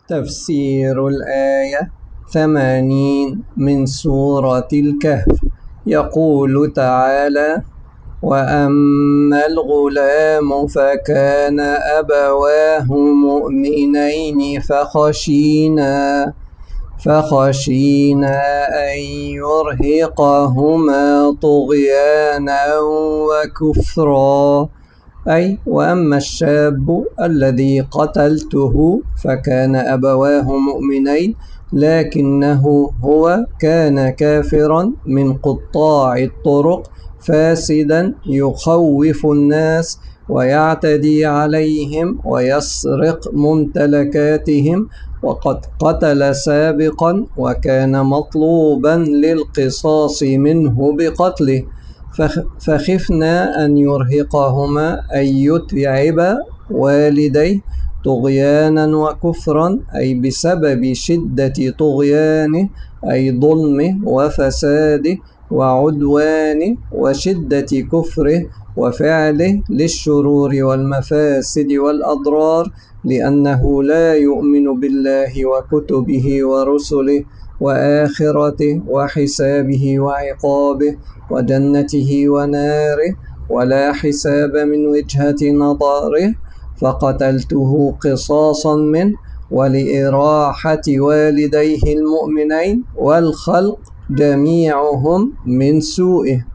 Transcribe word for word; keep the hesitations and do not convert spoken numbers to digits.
تفسير الآية ثمانين من سورة الكهف. يقول تعالى: وأما الغلام فكان أبواه مؤمنين فخشينا فخشينا أن يرهقهما طغيانا وكفرا. أي وأما الشاب الذي قتلته فكان أبواه مؤمنين، لكنه هو كان كافرا من قطاع الطرق، فاسدا يخوف الناس ويعتدي عليهم ويسرق ممتلكاتهم، وقد قتل سابقا وكان مطلوبا للقصاص منه بقتله، فخفنا أن يرهقهما أن يتعب والديه طغيانا وكفرا، أي بسبب شدة طغيانه، أي ظلمه وفساده وعدوانه وشدة كفره وفعله للشرور والمفاسد والأضرار، لأنه لا يؤمن بالله وكتبه ورسله وآخرته وحسابه وعقابه وجنته وناره، ولا حساب من وجهة نظره، فقتلته قصاصا منه ولإراحة والديه المؤمنين والخلق جميعهم من سوءه.